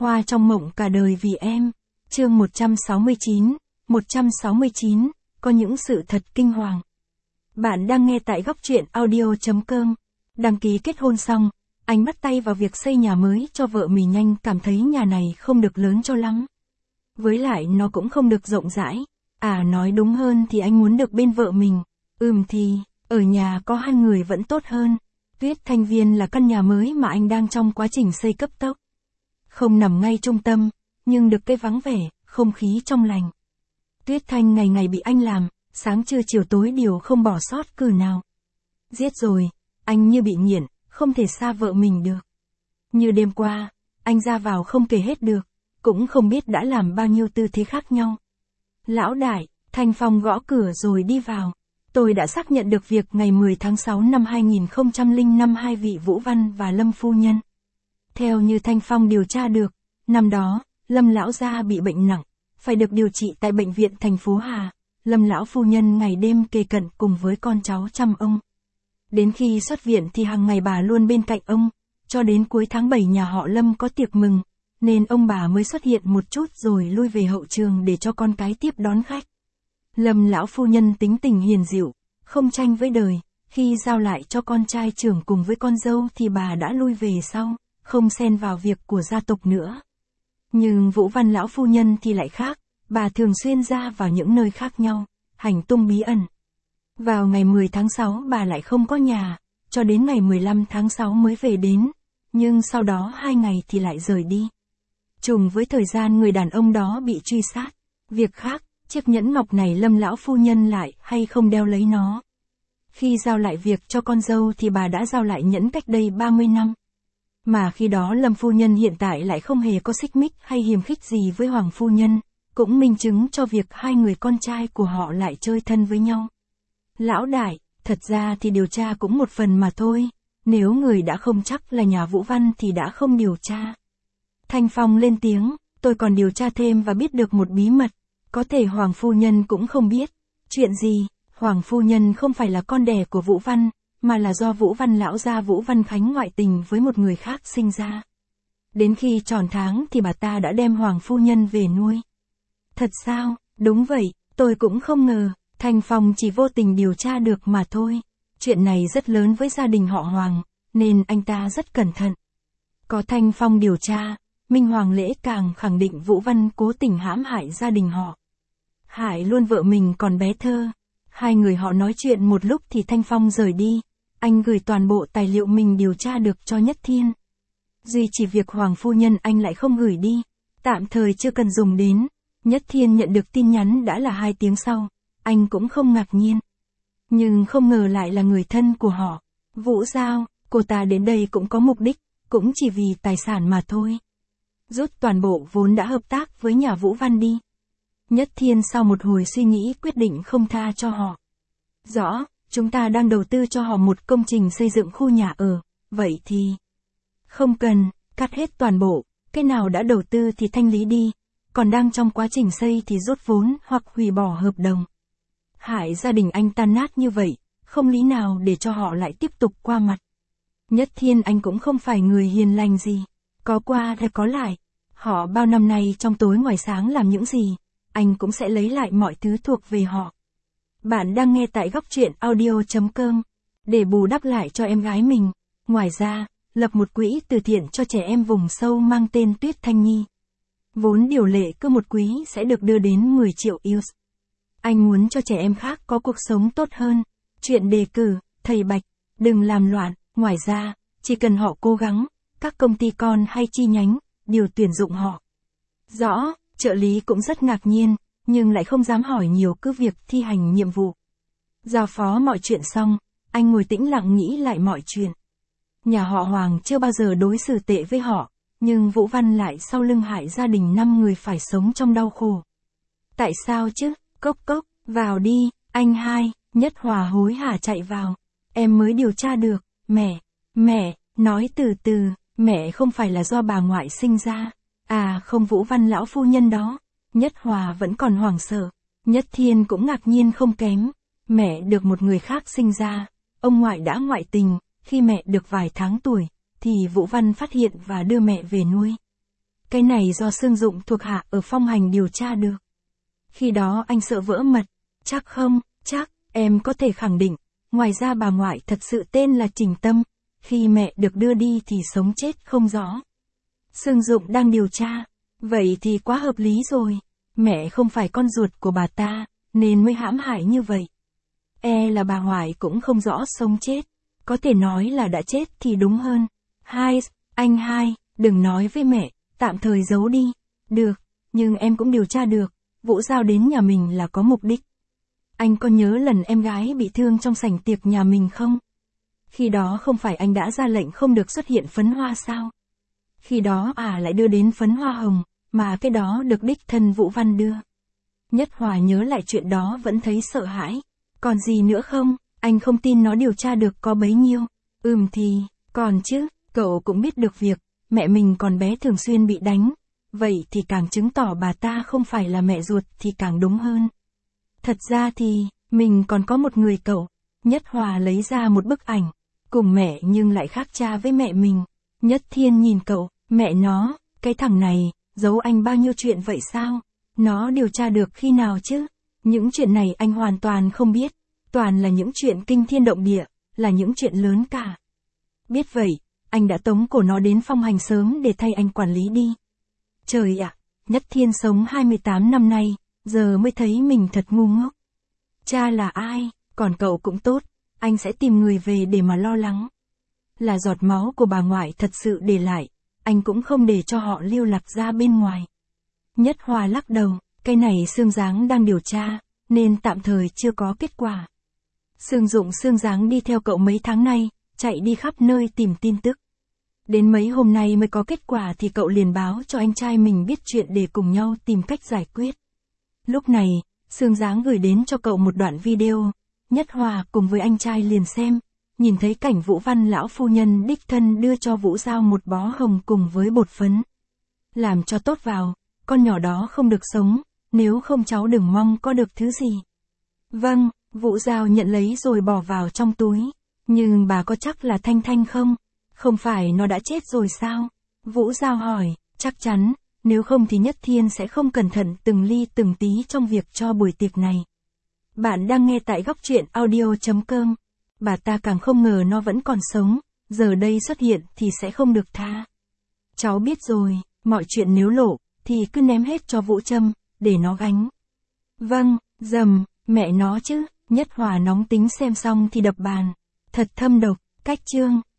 Hoa trong mộng cả đời vì em. Chương 169, 169, có những sự thật kinh hoàng. Bạn đang nghe tại góc truyện audio.com. Đăng ký kết hôn xong, anh bắt tay vào việc xây nhà mới cho vợ mình, nhanh cảm thấy nhà này không được lớn cho lắm. Với lại nó cũng không được rộng rãi. Nói đúng hơn thì anh muốn được bên vợ mình. Thì, ở nhà có hai người vẫn tốt hơn. Tuyết Thanh Viên là căn nhà mới mà anh đang trong quá trình xây cấp tốc. Không nằm ngay trung tâm, nhưng được cái vắng vẻ, không khí trong lành. Tuyết Thanh ngày ngày bị anh làm, sáng trưa chiều tối đều không bỏ sót cử nào. Giết rồi, anh như bị nghiện, không thể xa vợ mình được. Như đêm qua, anh ra vào không kể hết được, cũng không biết đã làm bao nhiêu tư thế khác nhau. Lão đại, Thanh Phong gõ cửa rồi đi vào. Tôi đã xác nhận được việc ngày 10 tháng 6 năm 2005 hai vị Vũ Văn và Lâm phu nhân. Theo như Thanh Phong điều tra được, năm đó, Lâm lão gia bị bệnh nặng, phải được điều trị tại bệnh viện thành phố Hà. Lâm lão phu nhân ngày đêm kề cận cùng với con cháu chăm ông. Đến khi xuất viện thì hàng ngày bà luôn bên cạnh ông, cho đến cuối tháng 7 nhà họ Lâm có tiệc mừng, nên ông bà mới xuất hiện một chút rồi lui về hậu trường để cho con cái tiếp đón khách. Lâm lão phu nhân tính tình hiền dịu, không tranh với đời, khi giao lại cho con trai trưởng cùng với con dâu thì bà đã lui về sau, không xen vào việc của gia tộc nữa. Nhưng Vũ Văn lão phu nhân thì lại khác, bà thường xuyên ra vào những nơi khác nhau, hành tung bí ẩn. Vào ngày 10 tháng 6 bà lại không có nhà, cho đến ngày 15 tháng 6 mới về đến, nhưng sau đó 2 ngày thì lại rời đi. Trùng với thời gian người đàn ông đó bị truy sát. Việc khác, chiếc nhẫn ngọc này Lâm lão phu nhân lại hay không đeo lấy nó. Khi giao lại việc cho con dâu thì bà đã giao lại nhẫn cách đây 30 năm. Mà khi đó Lâm phu nhân hiện tại lại không hề có xích mích hay hiềm khích gì với Hoàng phu nhân, cũng minh chứng cho việc hai người con trai của họ lại chơi thân với nhau. Lão đại, thật ra thì điều tra cũng một phần mà thôi, nếu người đã không chắc là nhà Vũ Văn thì đã không điều tra. Thanh Phong lên tiếng, tôi còn điều tra thêm và biết được một bí mật, có thể Hoàng phu nhân cũng không biết. Chuyện gì? Hoàng phu nhân không phải là con đẻ của Vũ Văn, mà là do Vũ Văn lão gia Vũ Văn Khánh ngoại tình với một người khác sinh ra. Đến khi tròn tháng thì bà ta đã đem Hoàng phu nhân về nuôi. Thật sao? Đúng vậy, tôi cũng không ngờ, Thanh Phong chỉ vô tình điều tra được mà thôi. Chuyện này rất lớn với gia đình họ Hoàng, nên anh ta rất cẩn thận. Có Thanh Phong điều tra, Minh Hoàng Lễ càng khẳng định Vũ Văn cố tình hãm hại gia đình họ. Hại luôn vợ mình còn bé thơ. Hai người họ nói chuyện một lúc thì Thanh Phong rời đi. Anh gửi toàn bộ tài liệu mình điều tra được cho Nhất Thiên. Duy chỉ việc Hoàng phu nhân anh lại không gửi đi. Tạm thời chưa cần dùng đến. Nhất Thiên nhận được tin nhắn đã là 2 tiếng sau. Anh cũng không ngạc nhiên. Nhưng không ngờ lại là người thân của họ. Vũ Giao, cô ta đến đây cũng có mục đích, cũng chỉ vì tài sản mà thôi. Rút toàn bộ vốn đã hợp tác với nhà Vũ Văn đi. Nhất Thiên sau một hồi suy nghĩ quyết định không tha cho họ. Rõ, chúng ta đang đầu tư cho họ một công trình xây dựng khu nhà ở, vậy thì... Không cần, cắt hết toàn bộ, cái nào đã đầu tư thì thanh lý đi, còn đang trong quá trình xây thì rút vốn hoặc hủy bỏ hợp đồng. Hại gia đình anh tan nát như vậy, không lý nào để cho họ lại tiếp tục qua mặt. Nhất Thiên anh cũng không phải người hiền lành gì, có qua hay có lại. Họ bao năm nay trong tối ngoài sáng làm những gì, anh cũng sẽ lấy lại mọi thứ thuộc về họ. Bạn đang nghe tại góc truyện audio.com, để bù đắp lại cho em gái mình. Ngoài ra, lập một quỹ từ thiện cho trẻ em vùng sâu mang tên Tuyết Thanh Nhi. Vốn điều lệ cứ một quý sẽ được đưa đến 10 triệu US. Anh muốn cho trẻ em khác có cuộc sống tốt hơn. Chuyện đề cử, thầy Bạch, đừng làm loạn. Ngoài ra, chỉ cần họ cố gắng, các công ty con hay chi nhánh, điều tuyển dụng họ. Rõ, trợ lý cũng rất ngạc nhiên, nhưng lại không dám hỏi nhiều cứ việc thi hành nhiệm vụ. Giao phó mọi chuyện xong, anh ngồi tĩnh lặng nghĩ lại mọi chuyện. Nhà họ Hoàng chưa bao giờ đối xử tệ với họ, nhưng Vũ Văn lại sau lưng hại gia đình 5 người phải sống trong đau khổ. Tại sao chứ? Cốc cốc, vào đi, anh hai. Nhất Hòa hối hả chạy vào. Em mới điều tra được, mẹ, nói từ từ, mẹ không phải là do bà ngoại sinh ra. Không, Vũ Văn lão phu nhân đó. Nhất Hòa vẫn còn hoảng sợ. Nhất Thiên cũng ngạc nhiên không kém. Mẹ được một người khác sinh ra. Ông ngoại đã ngoại tình, khi mẹ được vài tháng tuổi, thì Vũ Văn phát hiện và đưa mẹ về nuôi. Cái này do Sương Dụng thuộc hạ ở Phong Hành điều tra được. Khi đó anh sợ vỡ mật. Chắc không, chắc, em có thể khẳng định. Ngoài ra bà ngoại thật sự tên là Trình Tâm. Khi mẹ được đưa đi thì sống chết không rõ. Sương Dụng đang điều tra. Vậy thì quá hợp lý rồi. Mẹ không phải con ruột của bà ta, nên mới hãm hại như vậy. Là bà ngoại cũng không rõ sống chết. Có thể nói là đã chết thì đúng hơn. Anh hai, đừng nói với mẹ, tạm thời giấu đi. Được, nhưng em cũng điều tra được. Vũ Giao đến nhà mình là có mục đích. Anh có nhớ lần em gái bị thương trong sảnh tiệc nhà mình không? Khi đó không phải anh đã ra lệnh không được xuất hiện phấn hoa sao? Khi đó lại đưa đến phấn hoa hồng, mà cái đó được đích thân Vũ Văn đưa. Nhất Hòa nhớ lại chuyện đó vẫn thấy sợ hãi. Còn gì nữa không? Anh không tin nó điều tra được có bấy nhiêu. Thì, còn chứ, cậu cũng biết được việc, mẹ mình còn bé thường xuyên bị đánh. Vậy thì càng chứng tỏ bà ta không phải là mẹ ruột thì càng đúng hơn. Thật ra thì, mình còn có một người cậu. Nhất Hòa lấy ra một bức ảnh, cùng mẹ nhưng lại khác cha với mẹ mình. Nhất Thiên nhìn cậu, mẹ nó, cái thằng này, giấu anh bao nhiêu chuyện vậy sao? Nó điều tra được khi nào chứ? Những chuyện này anh hoàn toàn không biết. Toàn là những chuyện kinh thiên động địa, là những chuyện lớn cả. Biết vậy, anh đã tống cổ nó đến Phong Hành sớm để thay anh quản lý đi. Trời ạ, Nhất Thiên sống 28 năm nay, giờ mới thấy mình thật ngu ngốc. Cha là ai, còn cậu cũng tốt, anh sẽ tìm người về để mà lo lắng. Là giọt máu của bà ngoại thật sự để lại, anh cũng không để cho họ lưu lạc ra bên ngoài. Nhất Hòa lắc đầu, cái này Sương Giáng đang điều tra, nên tạm thời chưa có kết quả. Sương Giáng đi theo cậu mấy tháng nay, chạy đi khắp nơi tìm tin tức. Đến mấy hôm nay mới có kết quả thì cậu liền báo cho anh trai mình biết chuyện để cùng nhau tìm cách giải quyết. Lúc này, Sương Giáng gửi đến cho cậu một đoạn video. Nhất Hòa cùng với anh trai liền xem, nhìn thấy cảnh Vũ Văn lão phu nhân đích thân đưa cho Vũ Giao một bó hồng cùng với bột phấn. Làm cho tốt vào, con nhỏ đó không được sống, nếu không cháu đừng mong có được thứ gì. Vâng, Vũ Giao nhận lấy rồi bỏ vào trong túi. Nhưng bà có chắc là Thanh Thanh không? Không phải nó đã chết rồi sao? Vũ Giao hỏi, chắc chắn, nếu không thì Nhất Thiên sẽ không cẩn thận từng ly từng tí trong việc cho buổi tiệc này. Bạn đang nghe tại góc truyện audio.com. Bà ta càng không ngờ nó vẫn còn sống, giờ đây xuất hiện thì sẽ không được tha. Cháu biết rồi, mọi chuyện nếu lộ, thì cứ ném hết cho Vũ Trâm, để nó gánh. Vâng, dầm, mẹ nó chứ, Nhất Hòa nóng tính xem xong thì đập bàn. Thật thâm độc, cách chương.